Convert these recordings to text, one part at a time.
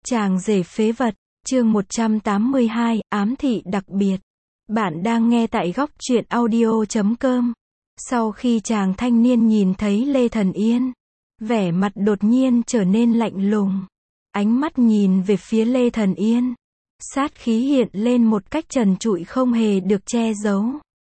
Chàng rể phế vật, chương 182, ám thị đặc biệt. Bạn đang nghe tại góc truyện audio.com. Sau khi chàng thanh niên nhìn thấy Lê Thần Yên, vẻ mặt đột nhiên trở nên lạnh lùng. Ánh mắt nhìn về phía Lê Thần Yên, sát khí hiện lên một cách trần trụi không hề được che giấu.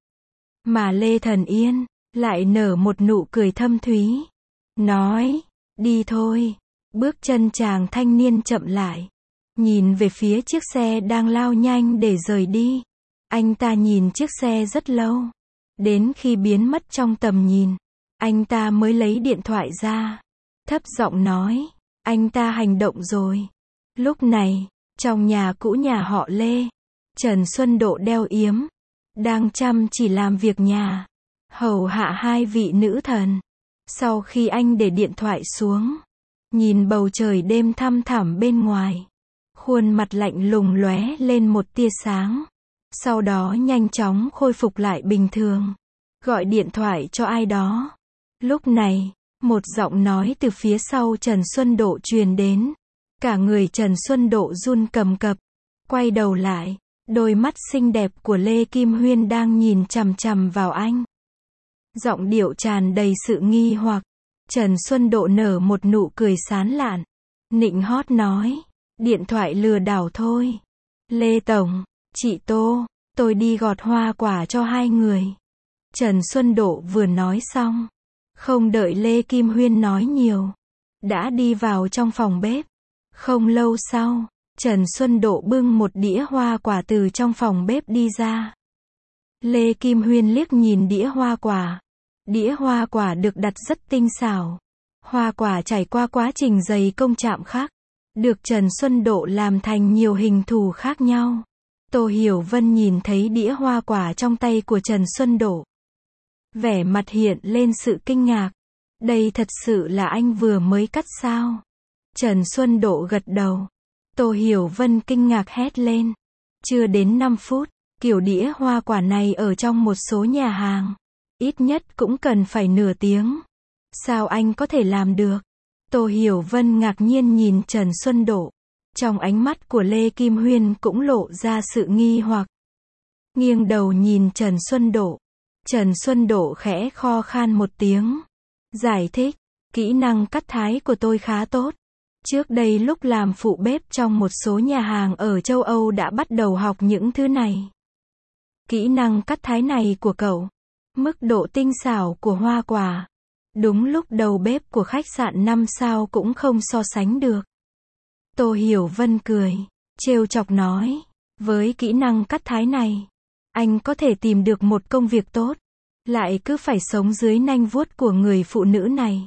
Mà Lê Thần Yên lại nở một nụ cười thâm thúy, nói, đi thôi. Bước chân chàng thanh niên chậm lại, nhìn về phía chiếc xe đang lao nhanh để rời đi. Anh ta nhìn chiếc xe rất lâu, đến khi biến mất trong tầm nhìn, anh ta mới lấy điện thoại ra, thấp giọng nói, anh ta hành động rồi. Lúc này, trong nhà cũ nhà họ Lê, Trần Xuân Độ đeo yếm, đang chăm chỉ làm việc nhà, hầu hạ hai vị nữ thần. Sau khi anh để điện thoại xuống, nhìn bầu trời đêm thăm thẳm bên ngoài, khuôn mặt lạnh lùng lóe lên một tia sáng, sau đó nhanh chóng khôi phục lại bình thường, gọi điện thoại cho ai đó. Lúc này, một giọng nói từ phía sau Trần Xuân Độ truyền đến, cả người Trần Xuân Độ run cầm cập, quay đầu lại, đôi mắt xinh đẹp của Lê Kim Huyên đang nhìn chằm chằm vào anh. Giọng điệu tràn đầy sự nghi hoặc. Trần Xuân Độ nở một nụ cười sán lạn, nịnh hót nói, điện thoại lừa đảo thôi. Lê Tổng, chị Tô, tôi đi gọt hoa quả cho hai người. Trần Xuân Độ vừa nói xong, không đợi Lê Kim Huyên nói nhiều, đã đi vào trong phòng bếp. Không lâu sau, Trần Xuân Độ bưng một đĩa hoa quả từ trong phòng bếp đi ra. Lê Kim Huyên liếc nhìn đĩa hoa quả. Đĩa hoa quả được đặt rất tinh xảo. Hoa quả trải qua quá trình dày công chạm khắc, được Trần Xuân Độ làm thành nhiều hình thù khác nhau. Tô Hiểu Vân nhìn thấy đĩa hoa quả trong tay của Trần Xuân Độ, vẻ mặt hiện lên sự kinh ngạc. Đây thật sự là anh vừa mới cắt sao? Trần Xuân Độ gật đầu. Tô Hiểu Vân kinh ngạc hét lên. Chưa đến 5 phút, kiểu đĩa hoa quả này ở trong một số nhà hàng, ít nhất cũng cần phải nửa tiếng. Sao anh có thể làm được? Tô Hiểu Vân ngạc nhiên nhìn Trần Xuân Độ. Trong ánh mắt của Lê Kim Huyên cũng lộ ra sự nghi hoặc. Nghiêng đầu nhìn Trần Xuân Độ. Trần Xuân Độ khẽ kho khan một tiếng, giải thích, kỹ năng cắt thái của tôi khá tốt. Trước đây lúc làm phụ bếp trong một số nhà hàng ở châu Âu đã bắt đầu học những thứ này. Kỹ năng cắt thái này của cậu, mức độ tinh xảo của hoa quả, đúng lúc đầu bếp của khách sạn 5 sao cũng không so sánh được. Tô Hiểu Vân cười, trêu chọc nói, với kỹ năng cắt thái này, anh có thể tìm được một công việc tốt, lại cứ phải sống dưới nanh vuốt của người phụ nữ này.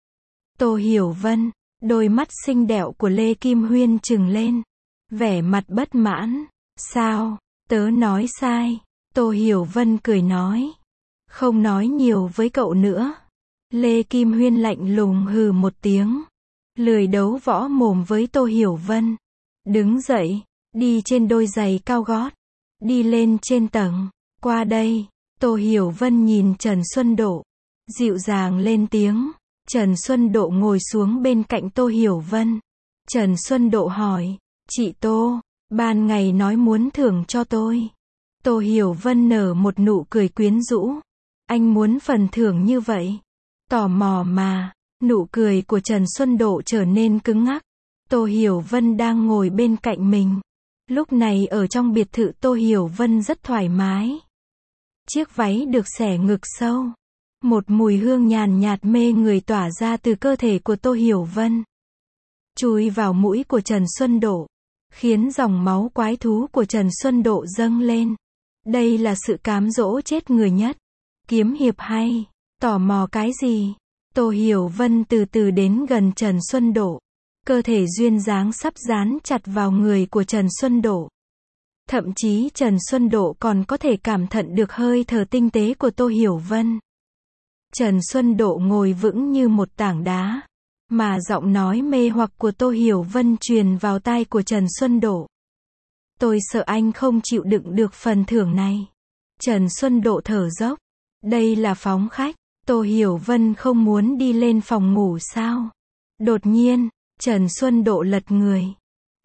Tô Hiểu Vân, đôi mắt xinh đẹp của Lê Kim Huyên trừng lên, vẻ mặt bất mãn, sao, tớ nói sai? Tô Hiểu Vân cười nói, không nói nhiều với cậu nữa. Lê Kim Huyên lạnh lùng hừ một tiếng, lười đấu võ mồm với Tô Hiểu Vân. Đứng dậy, đi trên đôi giày cao gót, đi lên trên tầng. Qua đây, Tô Hiểu Vân nhìn Trần Xuân Độ, dịu dàng lên tiếng. Trần Xuân Độ ngồi xuống bên cạnh Tô Hiểu Vân. Trần Xuân Độ hỏi, chị Tô, ban ngày nói muốn thưởng cho tôi. Tô Hiểu Vân nở một nụ cười quyến rũ. Anh muốn phần thưởng như vậy? Tò mò mà. Nụ cười của Trần Xuân Độ trở nên cứng ngắc. Tô Hiểu Vân đang ngồi bên cạnh mình. Lúc này ở trong biệt thự Tô Hiểu Vân rất thoải mái. Chiếc váy được xẻ ngực sâu. Một mùi hương nhàn nhạt mê người tỏa ra từ cơ thể của Tô Hiểu Vân, chui vào mũi của Trần Xuân Độ, khiến dòng máu quái thú của Trần Xuân Độ dâng lên. Đây là sự cám dỗ chết người nhất. Kiếm hiệp hay? Tò mò cái gì? Tô Hiểu Vân từ từ đến gần Trần Xuân Độ. Cơ thể duyên dáng sắp dán chặt vào người của Trần Xuân Độ. Thậm chí Trần Xuân Độ còn có thể cảm nhận được hơi thở tinh tế của Tô Hiểu Vân. Trần Xuân Độ ngồi vững như một tảng đá, mà giọng nói mê hoặc của Tô Hiểu Vân truyền vào tai của Trần Xuân Độ. Tôi sợ anh không chịu đựng được phần thưởng này. Trần Xuân Độ thở dốc. Đây là phóng khách. Tô Hiểu Vân không muốn đi lên phòng ngủ sao? Đột nhiên, Trần Xuân Độ lật người,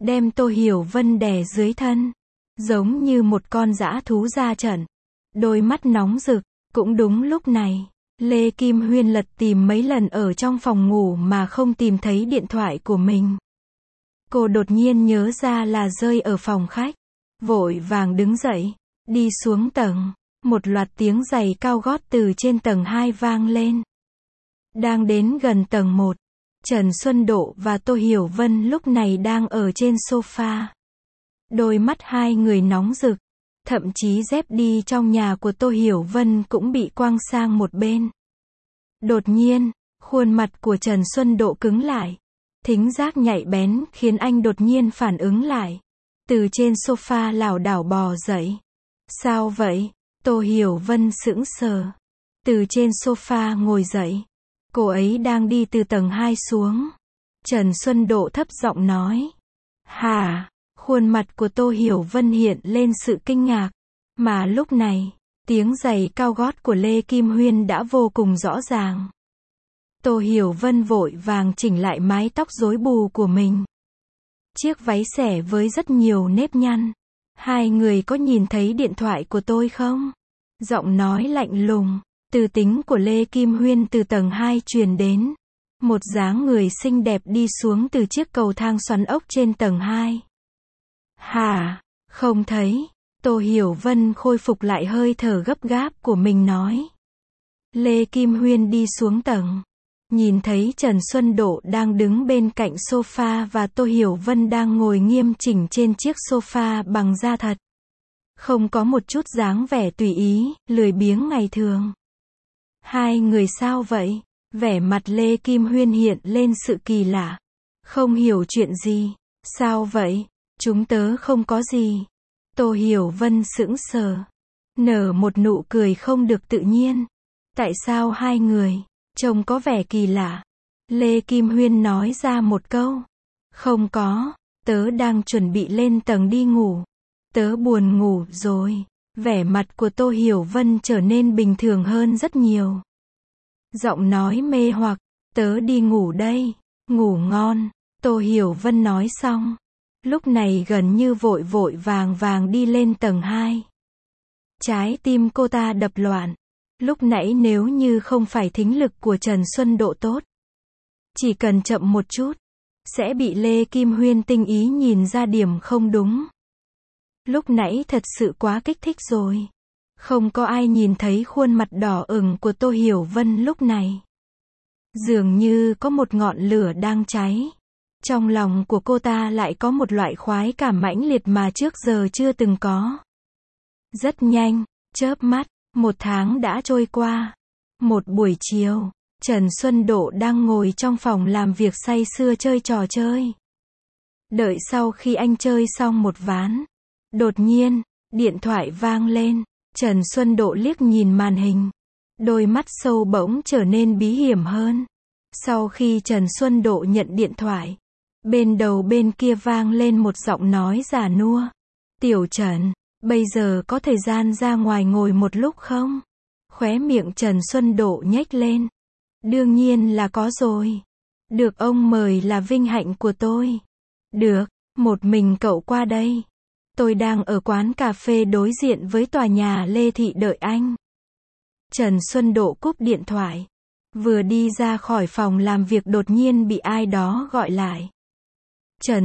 đem Tô Hiểu Vân đè dưới thân, giống như một con dã thú ra trận. Đôi mắt nóng rực. Cũng đúng lúc này, Lê Kim Huyên lật tìm mấy lần ở trong phòng ngủ mà không tìm thấy điện thoại của mình. Cô đột nhiên nhớ ra là rơi ở phòng khách. Vội vàng đứng dậy, đi xuống tầng. Một loạt tiếng giày cao gót từ trên tầng 2 vang lên. Đang đến gần tầng 1, Trần Xuân Độ và Tô Hiểu Vân lúc này đang ở trên sofa. Đôi mắt hai người nóng rực. Thậm chí dép đi trong nhà của Tô Hiểu Vân cũng bị quăng sang một bên. Đột nhiên, khuôn mặt của Trần Xuân Độ cứng lại. Thính giác nhạy bén khiến anh đột nhiên phản ứng lại. Từ trên sofa lảo đảo bò dậy. Sao vậy? Tô Hiểu Vân sững sờ. Từ trên sofa ngồi dậy. Cô ấy đang đi từ tầng 2 xuống. Trần Xuân Độ thấp giọng nói. Hả? Khuôn mặt của Tô Hiểu Vân hiện lên sự kinh ngạc. Mà lúc này, tiếng giày cao gót của Lê Kim Huyên đã vô cùng rõ ràng. Tô Hiểu Vân vội vàng chỉnh lại mái tóc rối bù của mình. Chiếc váy xẻ với rất nhiều nếp nhăn. Hai người có nhìn thấy điện thoại của tôi không? Giọng nói lạnh lùng, từ tính của Lê Kim Huyên từ tầng 2 truyền đến. Một dáng người xinh đẹp đi xuống từ chiếc cầu thang xoắn ốc trên tầng 2. Hả? Không thấy. Tô Hiểu Vân khôi phục lại hơi thở gấp gáp của mình nói. Lê Kim Huyên đi xuống tầng. Nhìn thấy Trần Xuân Độ đang đứng bên cạnh sofa và Tô Hiểu Vân đang ngồi nghiêm chỉnh trên chiếc sofa bằng da thật. Không có một chút dáng vẻ tùy ý, lười biếng ngày thường. Hai người sao vậy? Vẻ mặt Lê Kim Huyên hiện lên sự kỳ lạ. Không hiểu chuyện gì. Sao vậy? Chúng tớ không có gì. Tô Hiểu Vân sững sờ. Nở một nụ cười không được tự nhiên. Tại sao hai người trông có vẻ kỳ lạ? Lê Kim Huyên nói ra một câu. Không có, tớ đang chuẩn bị lên tầng đi ngủ. Tớ buồn ngủ rồi. Vẻ mặt của Tô Hiểu Vân trở nên bình thường hơn rất nhiều. Giọng nói mê hoặc, tớ đi ngủ đây. Ngủ ngon. Tô Hiểu Vân nói xong. Lúc này gần như vội vội vàng vàng đi lên tầng 2. Trái tim cô ta đập loạn. Lúc nãy nếu như không phải thính lực của Trần Xuân Độ tốt, chỉ cần chậm một chút, sẽ bị Lê Kim Huyên tinh ý nhìn ra điểm không đúng. Lúc nãy thật sự quá kích thích rồi. Không có ai nhìn thấy khuôn mặt đỏ ửng của Tô Hiểu Vân lúc này. Dường như có một ngọn lửa đang cháy. Trong lòng của cô ta lại có một loại khoái cảm mãnh liệt mà trước giờ chưa từng có. Rất nhanh, chớp mắt, 1 tháng đã trôi qua. Một buổi chiều, Trần Xuân Độ đang ngồi trong phòng làm việc say sưa chơi trò chơi. Đợi sau khi anh chơi xong một ván, đột nhiên, điện thoại vang lên. Trần Xuân Độ liếc nhìn màn hình. Đôi mắt sâu bỗng trở nên bí hiểm hơn. Sau khi Trần Xuân Độ nhận điện thoại, bên đầu bên kia vang lên một giọng nói già nua. Tiểu Trần, bây giờ có thời gian ra ngoài ngồi một lúc không? Khóe miệng Trần Xuân Độ nhếch lên. Đương nhiên là có rồi. Được ông mời là vinh hạnh của tôi. Được, một mình cậu qua đây. Tôi đang ở quán cà phê đối diện với tòa nhà Lê Thị đợi anh. Trần Xuân Độ cúp điện thoại. Vừa đi ra khỏi phòng làm việc đột nhiên bị ai đó gọi lại. Trần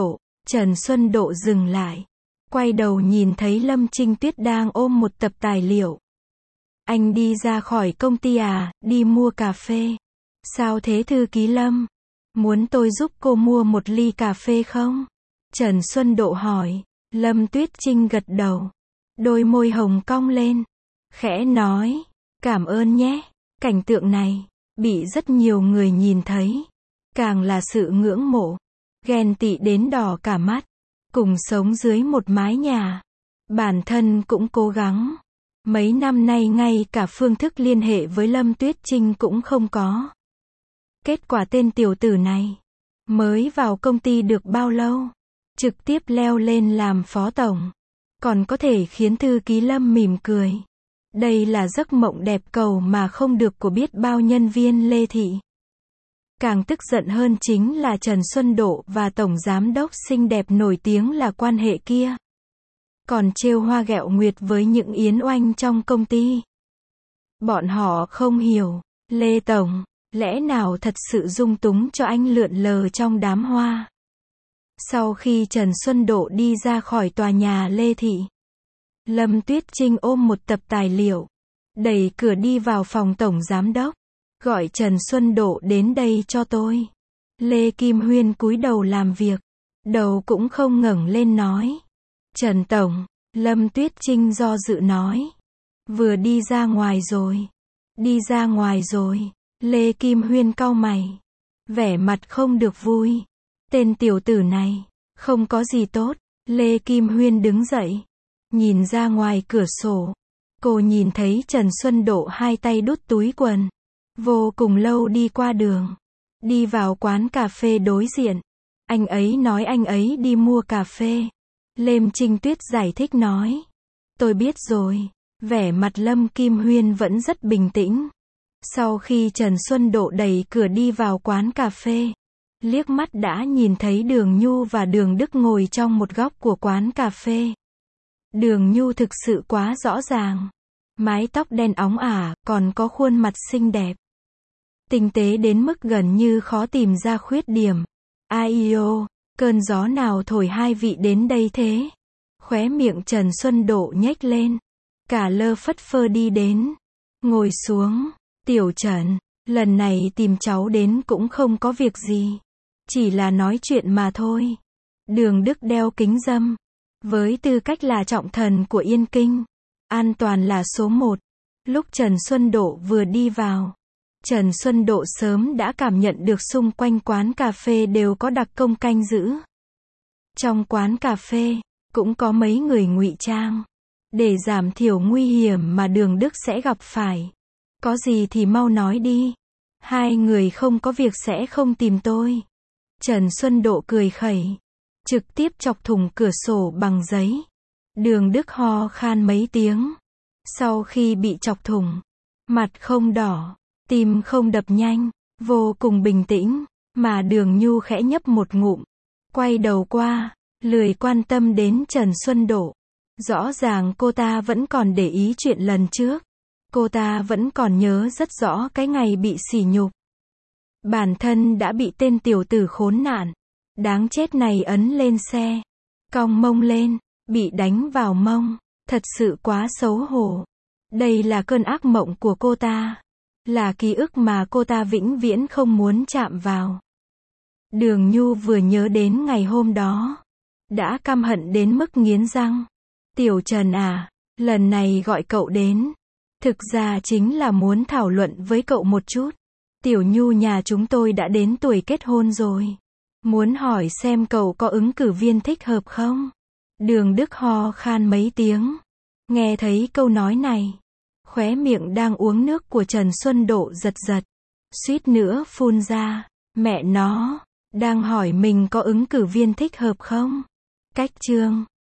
Xuân Độ dừng lại. Quay đầu nhìn thấy Lâm Trinh Tuyết đang ôm một tập tài liệu. Anh đi ra khỏi công ty à, đi mua cà phê. Sao thế thư ký Lâm? Muốn tôi giúp cô mua một ly cà phê không? Trần Xuân Độ hỏi. Lâm Tuyết Trinh gật đầu. Đôi môi hồng cong lên. Khẽ nói. Cảm ơn nhé. Cảnh tượng này, bị rất nhiều người nhìn thấy. Càng là sự ngưỡng mộ. Ghen tị đến đỏ cả mắt. Cùng sống dưới một mái nhà. Bản thân cũng cố gắng. Mấy năm nay ngay cả phương thức liên hệ với Lâm Tuyết Trinh cũng không có. Kết quả tên tiểu tử này mới vào công ty được bao lâu, trực tiếp leo lên làm phó tổng. Còn có thể khiến thư ký Lâm mỉm cười. Đây là giấc mộng đẹp cầu mà không được của biết bao nhân viên Lê Thị. Càng tức giận hơn chính là Trần Xuân Độ và tổng giám đốc xinh đẹp nổi tiếng là quan hệ kia. Còn trêu hoa ghẹo nguyệt với những yến oanh trong công ty. Bọn họ không hiểu, Lê Tổng, lẽ nào thật sự dung túng cho anh lượn lờ trong đám hoa. Sau khi Trần Xuân Độ đi ra khỏi tòa nhà Lê Thị, Lâm Tuyết Trinh ôm một tập tài liệu, đẩy cửa đi vào phòng tổng giám đốc, gọi Trần Xuân Độ đến đây cho tôi. Lê Kim Huyên cúi đầu làm việc, đầu cũng không ngẩng lên nói. Trần Tổng, Lâm Tuyết Trinh do dự nói. Vừa đi ra ngoài rồi. Đi ra ngoài rồi. Lê Kim Huyên cau mày, vẻ mặt không được vui. Tên tiểu tử này, không có gì tốt. Lê Kim Huyên đứng dậy, nhìn ra ngoài cửa sổ. Cô nhìn thấy Trần Xuân Độ hai tay đút túi quần, vô cùng lâu đi qua đường, đi vào quán cà phê đối diện. Anh ấy nói anh ấy đi mua cà phê. Lêm Trinh Tuyết giải thích nói. Tôi biết rồi. Vẻ mặt Lâm Kim Huyên vẫn rất bình tĩnh. Sau khi Trần Xuân Độ đẩy cửa đi vào quán cà phê, liếc mắt đã nhìn thấy Đường Nhu và Đường Đức ngồi trong một góc của quán cà phê. Đường Nhu thực sự quá rõ ràng. Mái tóc đen óng ả, còn có khuôn mặt xinh đẹp. Tinh tế đến mức gần như khó tìm ra khuyết điểm. Ai ô, cơn gió nào thổi hai vị đến đây thế? Khóe miệng Trần Xuân Độ nhếch lên. Cả lơ phất phơ đi đến. Ngồi xuống. Tiểu Trần, lần này tìm cháu đến cũng không có việc gì. Chỉ là nói chuyện mà thôi. Đường Đức đeo kính râm. Với tư cách là trọng thần của Yên Kinh, an toàn là số 1. Lúc Trần Xuân Độ vừa đi vào, Trần Xuân Độ sớm đã cảm nhận được xung quanh quán cà phê đều có đặc công canh giữ. Trong quán cà phê, cũng có mấy người ngụy trang. Để giảm thiểu nguy hiểm mà Đường Đức sẽ gặp phải. Có gì thì mau nói đi. Hai người không có việc sẽ không tìm tôi. Trần Xuân Độ cười khẩy, trực tiếp chọc thủng cửa sổ bằng giấy. Đường Đức ho khan mấy tiếng. Sau khi bị chọc thủng, mặt không đỏ, tim không đập nhanh, vô cùng bình tĩnh, mà Đường Nhu khẽ nhấp một ngụm, quay đầu qua, lười quan tâm đến Trần Xuân Độ. Rõ ràng cô ta vẫn còn để ý chuyện lần trước. Cô ta vẫn còn nhớ rất rõ cái ngày bị sỉ nhục. Bản thân đã bị tên tiểu tử khốn nạn, đáng chết này ấn lên xe, cong mông lên, bị đánh vào mông, thật sự quá xấu hổ. Đây là cơn ác mộng của cô ta, là ký ức mà cô ta vĩnh viễn không muốn chạm vào. Đường Nhu vừa nhớ đến ngày hôm đó, đã căm hận đến mức nghiến răng. Tiểu Trần à, lần này gọi cậu đến, thực ra chính là muốn thảo luận với cậu một chút. Tiểu Nhu nhà chúng tôi đã đến tuổi kết hôn rồi. Muốn hỏi xem cậu có ứng cử viên thích hợp không? Đường Đức ho khan mấy tiếng. Nghe thấy câu nói này, khóe miệng đang uống nước của Trần Xuân Độ giật giật, suýt nữa phun ra. Mẹ nó, đang hỏi mình có ứng cử viên thích hợp không? Cách chương